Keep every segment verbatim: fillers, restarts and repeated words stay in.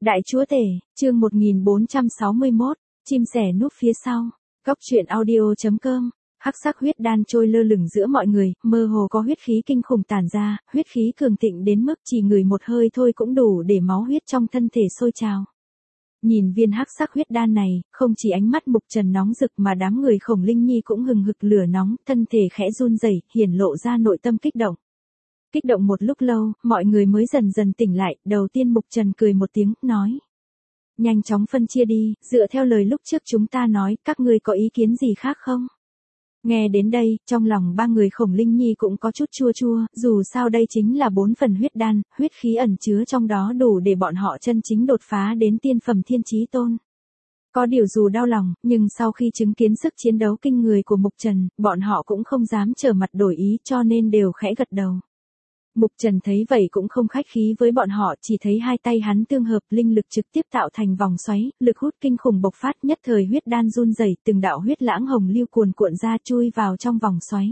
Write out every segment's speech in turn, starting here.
Đại chúa tể, chương một nghìn bốn trăm sáu mươi mốt, chim sẻ núp phía sau. Góc truyện audio.com. Hắc sắc huyết đan trôi lơ lửng giữa mọi người, mơ hồ có huyết khí kinh khủng tản ra, huyết khí cường thịnh đến mức chỉ ngửi một hơi thôi cũng đủ để máu huyết trong thân thể sôi trào. Nhìn viên hắc sắc huyết đan này, không chỉ ánh mắt Mục Trần nóng rực mà đám người Khổng Linh Nhi cũng hừng hực lửa nóng, thân thể khẽ run rẩy, hiển lộ ra nội tâm kích động. Kích động một lúc lâu, mọi người mới dần dần tỉnh lại, đầu tiên Mục Trần cười một tiếng, nói. Nhanh chóng phân chia đi, dựa theo lời lúc trước chúng ta nói, các ngươi có ý kiến gì khác không? Nghe đến đây, trong lòng ba người Khổng Linh Nhi cũng có chút chua chua, dù sao đây chính là bốn phần huyết đan, huyết khí ẩn chứa trong đó đủ để bọn họ chân chính đột phá đến tiên phẩm thiên chí tôn. Có điều dù đau lòng, nhưng sau khi chứng kiến sức chiến đấu kinh người của Mục Trần, bọn họ cũng không dám trở mặt đổi ý cho nên đều khẽ gật đầu. Mục Trần thấy vậy cũng không khách khí với bọn họ, chỉ thấy hai tay hắn tương hợp, linh lực trực tiếp tạo thành vòng xoáy, lực hút kinh khủng bộc phát, nhất thời huyết đan run rẩy, từng đạo huyết lãng hồng lưu cuồn cuộn ra chui vào trong vòng xoáy.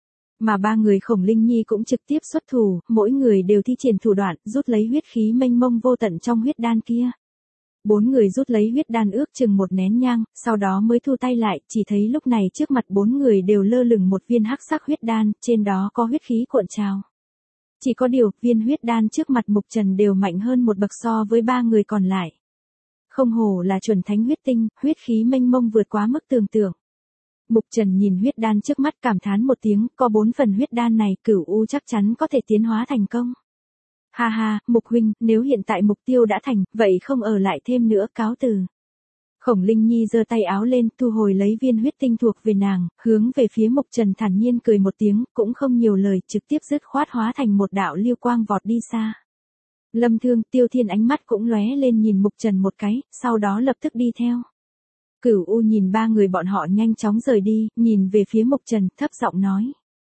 Mà ba người Khổng Linh Nhi cũng trực tiếp xuất thủ, mỗi người đều thi triển thủ đoạn, rút lấy huyết khí mênh mông vô tận trong huyết đan kia. Bốn người rút lấy huyết đan ước chừng một nén nhang, sau đó mới thu tay lại, chỉ thấy lúc này trước mặt bốn người đều lơ lửng một viên hắc sắc huyết đan, trên đó có huyết khí cuộn trào. Chỉ có điều, viên huyết đan trước mặt Mục Trần đều mạnh hơn một bậc so với ba người còn lại. Không hổ là chuẩn thánh huyết tinh, huyết khí mênh mông vượt quá mức tưởng tượng. Mục Trần nhìn huyết đan trước mắt cảm thán một tiếng, có bốn phần huyết đan này, Cửu U chắc chắn có thể tiến hóa thành công. Ha ha, Mục huynh, nếu hiện tại mục tiêu đã thành, vậy không ở lại thêm nữa, cáo từ. Khổng Linh Nhi giơ tay áo lên, thu hồi lấy viên huyết tinh thuộc về nàng, hướng về phía Mục Trần thản nhiên cười một tiếng, cũng không nhiều lời, trực tiếp dứt khoát hóa thành một đạo lưu quang vọt đi xa. Lâm Thương, Tiêu Thiên ánh mắt cũng lóe lên nhìn Mục Trần một cái, sau đó lập tức đi theo. Cửu U nhìn ba người bọn họ nhanh chóng rời đi, nhìn về phía Mục Trần, thấp giọng nói.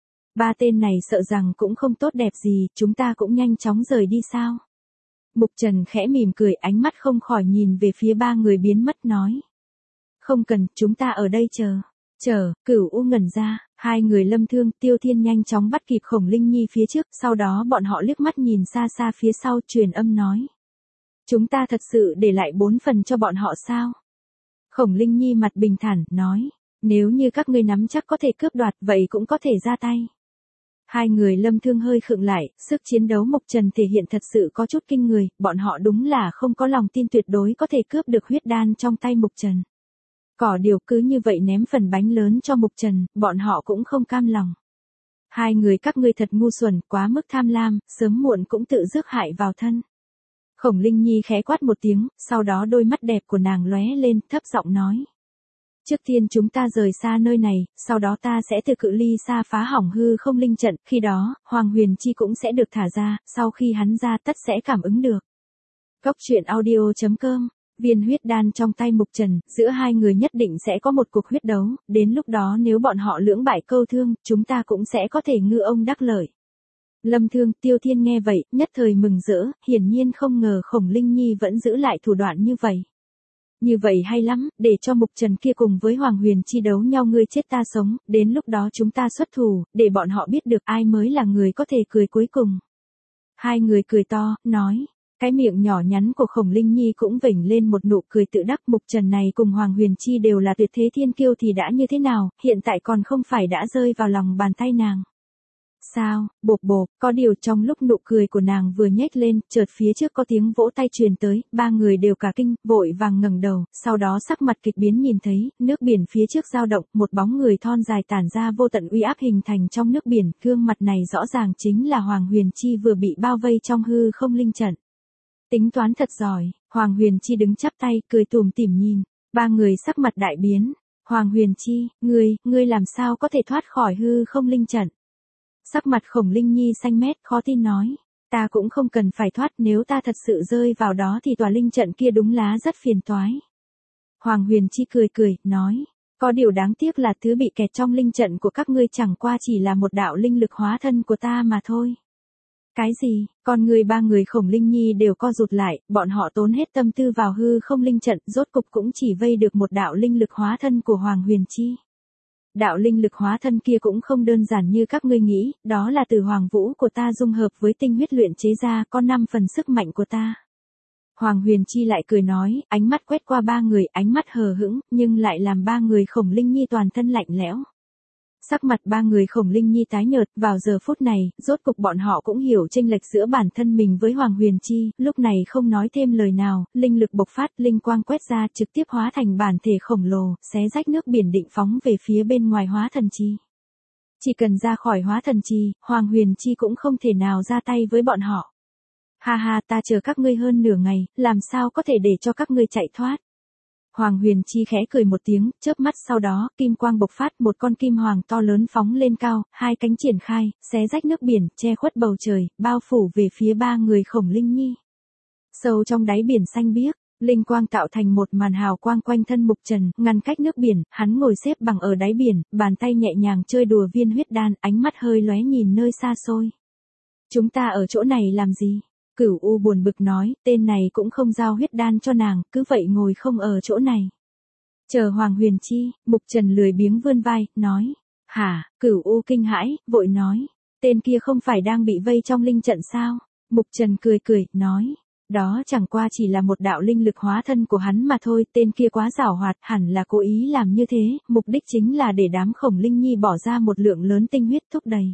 Ba tên này sợ rằng cũng không tốt đẹp gì, chúng ta cũng nhanh chóng rời đi sao? Mục Trần khẽ mỉm cười, ánh mắt không khỏi nhìn về phía ba người biến mất nói. Không cần, chúng ta ở đây chờ. Chờ, Cửu U ngẩn ra, hai người Lâm Thương, Tiêu Thiên nhanh chóng bắt kịp Khổng Linh Nhi phía trước, sau đó bọn họ liếc mắt nhìn xa xa phía sau, truyền âm nói. Chúng ta thật sự để lại bốn phần cho bọn họ sao? Khổng Linh Nhi mặt bình thản, nói. Nếu như các ngươi nắm chắc có thể cướp đoạt, vậy cũng có thể ra tay. Hai người Lâm Thương hơi khựng lại, sức chiến đấu Mục Trần thể hiện thật sự có chút kinh người, bọn họ đúng là không có lòng tin tuyệt đối có thể cướp được huyết đan trong tay Mục Trần. Có điều cứ như vậy ném phần bánh lớn cho Mục Trần, bọn họ cũng không cam lòng. Hai người các ngươi thật ngu xuẩn, quá mức tham lam, sớm muộn cũng tự rước hại vào thân. Khổng Linh Nhi khẽ quát một tiếng, sau đó đôi mắt đẹp của nàng lóe lên, thấp giọng nói. Trước tiên chúng ta rời xa nơi này, sau đó ta sẽ từ cự ly xa phá hỏng hư không linh trận, khi đó, Hoàng Huyền Chi cũng sẽ được thả ra, sau khi hắn ra tất sẽ cảm ứng được. Góc truyện audio.com. Viên huyết đan trong tay Mục Trần, giữa hai người nhất định sẽ có một cuộc huyết đấu, đến lúc đó nếu bọn họ lưỡng bại câu thương, chúng ta cũng sẽ có thể ngư ông đắc lợi. Lâm Thương, Tiêu Thiên nghe vậy, nhất thời mừng rỡ, hiển nhiên không ngờ Khổng Linh Nhi vẫn giữ lại thủ đoạn như vậy. Như vậy hay lắm, để cho Mục Trần kia cùng với Hoàng Huyền Chi đấu nhau ngươi chết ta sống, đến lúc đó chúng ta xuất thủ, để bọn họ biết được ai mới là người có thể cười cuối cùng. Hai người cười to, nói, cái miệng nhỏ nhắn của Khổng Linh Nhi cũng vểnh lên một nụ cười tự đắc. Mục Trần này cùng Hoàng Huyền Chi đều là tuyệt thế thiên kiêu thì đã như thế nào, hiện tại còn không phải đã rơi vào lòng bàn tay nàng. Sao, bộp bộp, có điều trong lúc nụ cười của nàng vừa nhếch lên, chợt phía trước có tiếng vỗ tay truyền tới, ba người đều cả kinh, vội vàng ngẩng đầu, sau đó sắc mặt kịch biến nhìn thấy, nước biển phía trước dao động, một bóng người thon dài tản ra vô tận uy áp hình thành trong nước biển, gương mặt này rõ ràng chính là Hoàng Huyền Chi vừa bị bao vây trong hư không linh trận. Tính toán thật giỏi, Hoàng Huyền Chi đứng chắp tay, cười tủm tỉm nhìn, ba người sắc mặt đại biến, Hoàng Huyền Chi, ngươi, ngươi làm sao có thể thoát khỏi hư không linh trận? Sắc mặt Khổng Linh Nhi xanh mét, khó tin nói. Ta cũng không cần phải thoát, nếu ta thật sự rơi vào đó thì tòa linh trận kia đúng lá rất phiền toái. Hoàng Huyền Chi cười cười, nói. Có điều đáng tiếc là thứ bị kẹt trong linh trận của các ngươi chẳng qua chỉ là một đạo linh lực hóa thân của ta mà thôi. Cái gì? Con người ba người Khổng Linh Nhi đều co rụt lại, bọn họ tốn hết tâm tư vào hư không linh trận, rốt cục cũng chỉ vây được một đạo linh lực hóa thân của Hoàng Huyền Chi. Đạo linh lực hóa thân kia cũng không đơn giản như các ngươi nghĩ, đó là từ hoàng vũ của ta dung hợp với tinh huyết luyện chế ra, có năm phần sức mạnh của ta. Hoàng Huyền Chi lại cười nói, ánh mắt quét qua ba người, ánh mắt hờ hững, nhưng lại làm ba người Khổng Linh Nhi toàn thân lạnh lẽo. Sắc mặt ba người Khổng Linh Nhi tái nhợt, vào giờ phút này, rốt cục bọn họ cũng hiểu chênh lệch giữa bản thân mình với Hoàng Huyền Chi, lúc này không nói thêm lời nào, linh lực bộc phát, linh quang quét ra, trực tiếp hóa thành bản thể khổng lồ, xé rách nước biển định phóng về phía bên ngoài Hóa Thần Chi. Chỉ cần ra khỏi Hóa Thần Chi, Hoàng Huyền Chi cũng không thể nào ra tay với bọn họ. Ha ha, ta chờ các ngươi hơn nửa ngày, làm sao có thể để cho các ngươi chạy thoát. Hoàng Huyền Chi khẽ cười một tiếng, chớp mắt sau đó, kim quang bộc phát, một con kim hoàng to lớn phóng lên cao, hai cánh triển khai, xé rách nước biển, che khuất bầu trời, bao phủ về phía ba người Khổng Linh Nhi. Sâu trong đáy biển xanh biếc, linh quang tạo thành một màn hào quang quanh thân Mục Trần, ngăn cách nước biển, hắn ngồi xếp bằng ở đáy biển, bàn tay nhẹ nhàng chơi đùa viên huyết đan, ánh mắt hơi lóe nhìn nơi xa xôi. Chúng ta ở chỗ này làm gì? Cửu U buồn bực nói, tên này cũng không giao huyết đan cho nàng, cứ vậy ngồi không ở chỗ này. Chờ Hoàng Huyền Chi, Mục Trần lười biếng vươn vai, nói. Hả, Cửu U kinh hãi, vội nói. Tên kia không phải đang bị vây trong linh trận sao? Mục Trần cười cười, nói. Đó chẳng qua chỉ là một đạo linh lực hóa thân của hắn mà thôi, tên kia quá giảo hoạt, hẳn là cố ý làm như thế, mục đích chính là để đám Khổng Linh Nhi bỏ ra một lượng lớn tinh huyết thúc đẩy.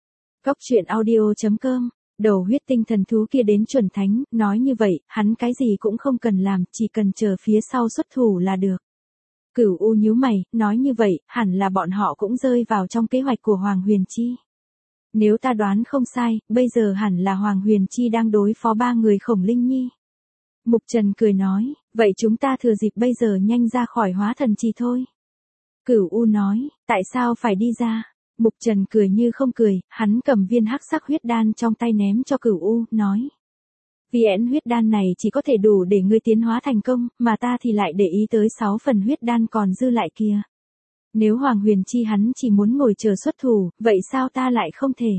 Cốc truyện audio chấm com. Đầu huyết tinh thần thú kia đến chuẩn thánh, nói như vậy, hắn cái gì cũng không cần làm, chỉ cần chờ phía sau xuất thủ là được. Cửu U nhíu mày, nói như vậy, hẳn là bọn họ cũng rơi vào trong kế hoạch của Hoàng Huyền Chi. Nếu ta đoán không sai, bây giờ hẳn là Hoàng Huyền Chi đang đối phó ba người Khổng Linh Nhi. Mục Trần cười nói, vậy chúng ta thừa dịp bây giờ nhanh ra khỏi Hóa Thần Chi thôi. Cửu U nói, tại sao phải đi ra? Mục Trần cười như không cười, hắn cầm viên hắc sắc huyết đan trong tay ném cho Cửu U, nói. Viên huyết đan này chỉ có thể đủ để ngươi tiến hóa thành công, mà ta thì lại để ý tới sáu phần huyết đan còn dư lại kia. Nếu Hoàng Huyền Chi hắn chỉ muốn ngồi chờ xuất thủ, vậy sao ta lại không thể?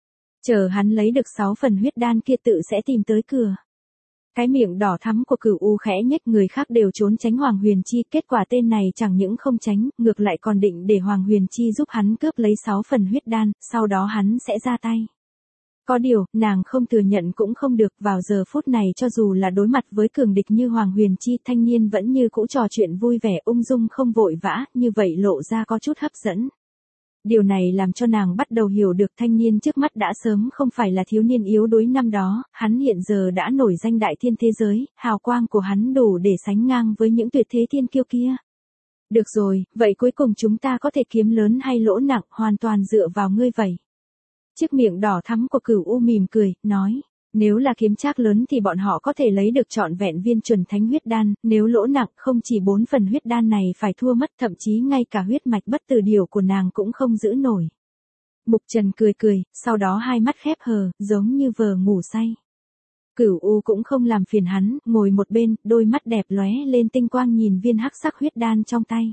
Chờ hắn lấy được sáu phần huyết đan kia tự sẽ tìm tới cửa. Cái miệng đỏ thắm của Cửu U khẽ nhếch, người khác đều trốn tránh Hoàng Huyền Chi, kết quả tên này chẳng những không tránh, ngược lại còn định để Hoàng Huyền Chi giúp hắn cướp lấy sáu phần huyết đan, sau đó hắn sẽ ra tay. Có điều, nàng không thừa nhận cũng không được, vào giờ phút này cho dù là đối mặt với cường địch như Hoàng Huyền Chi, thanh niên vẫn như cũ trò chuyện vui vẻ ung dung không vội vã, như vậy lộ ra có chút hấp dẫn. Điều này làm cho nàng bắt đầu hiểu được thanh niên trước mắt đã sớm không phải là thiếu niên yếu đuối năm đó, hắn hiện giờ đã nổi danh đại thiên thế giới, hào quang của hắn đủ để sánh ngang với những tuyệt thế thiên kiêu kia. Được rồi, vậy cuối cùng chúng ta có thể kiếm lớn hay lỗ nặng, hoàn toàn dựa vào ngươi vậy. Chiếc miệng đỏ thắm của Cửu U mỉm cười, nói, nếu là kiếm trác lớn thì bọn họ có thể lấy được trọn vẹn viên chuẩn thánh huyết đan, nếu lỗ nặng không chỉ bốn phần huyết đan này phải thua mất, thậm chí ngay cả huyết mạch bất tử điều của nàng cũng không giữ nổi. Mục Trần cười cười, sau đó hai mắt khép hờ, giống như vờ ngủ say. Cửu U cũng không làm phiền hắn, ngồi một bên, đôi mắt đẹp lóe lên tinh quang nhìn viên hắc sắc huyết đan trong tay.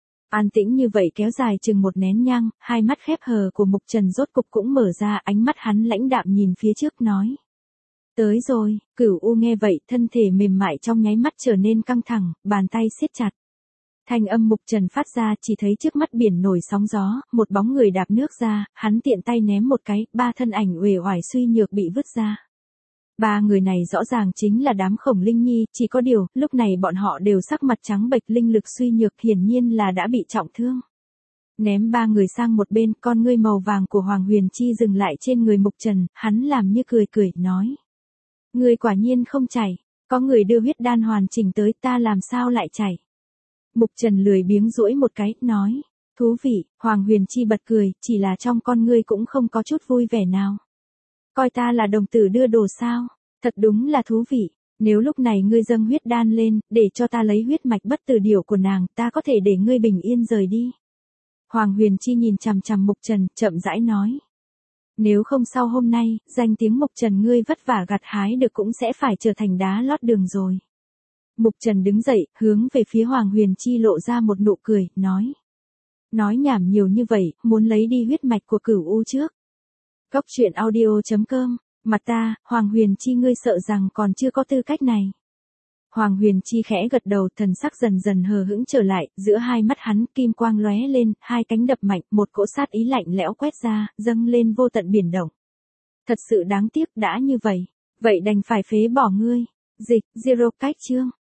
An tĩnh như vậy kéo dài chừng một nén nhang, hai mắt khép hờ của Mục Trần rốt cục cũng mở ra, ánh mắt hắn lãnh đạm nhìn phía trước nói. Tới rồi, Cửu U nghe vậy, thân thể mềm mại trong nháy mắt trở nên căng thẳng, bàn tay siết chặt. Thanh âm Mục Trần phát ra, chỉ thấy trước mắt biển nổi sóng gió, một bóng người đạp nước ra, hắn tiện tay ném một cái, ba thân ảnh uể oải suy nhược bị vứt ra. Ba người này rõ ràng chính là đám Khổng Linh Nhi, chỉ có điều, lúc này bọn họ đều sắc mặt trắng bệch, linh lực suy nhược, hiển nhiên là đã bị trọng thương. Ném ba người sang một bên, con ngươi màu vàng của Hoàng Huyền Chi dừng lại trên người Mục Trần, hắn làm như cười cười, nói. Người quả nhiên không chảy, có người đưa huyết đan hoàn chỉnh tới, ta làm sao lại chảy. Mục Trần lười biếng duỗi một cái, nói. Thú vị, Hoàng Huyền Chi bật cười, chỉ là trong con ngươi cũng không có chút vui vẻ nào. Coi ta là đồng tử đưa đồ sao, thật đúng là thú vị, nếu lúc này ngươi dâng huyết đan lên, để cho ta lấy huyết mạch bất tử điểu của nàng, ta có thể để ngươi bình yên rời đi. Hoàng Huyền Chi nhìn chằm chằm Mục Trần, chậm rãi nói. Nếu không sau hôm nay, danh tiếng Mục Trần ngươi vất vả gặt hái được cũng sẽ phải trở thành đá lót đường rồi. Mục Trần đứng dậy, hướng về phía Hoàng Huyền Chi lộ ra một nụ cười, nói. Nói nhảm nhiều như vậy, muốn lấy đi huyết mạch của Cửu U trước. Cốc truyện audio chấm com, mặt ta, Hoàng Huyền Chi ngươi sợ rằng còn chưa có tư cách này. Hoàng Huyền Chi khẽ gật đầu, thần sắc dần dần hờ hững trở lại, giữa hai mắt hắn kim quang lóe lên, hai cánh đập mạnh, một cỗ sát ý lạnh lẽo quét ra, dâng lên vô tận biển động. Thật sự đáng tiếc, đã như vậy, vậy đành phải phế bỏ ngươi. Dịch, Zero cách chương.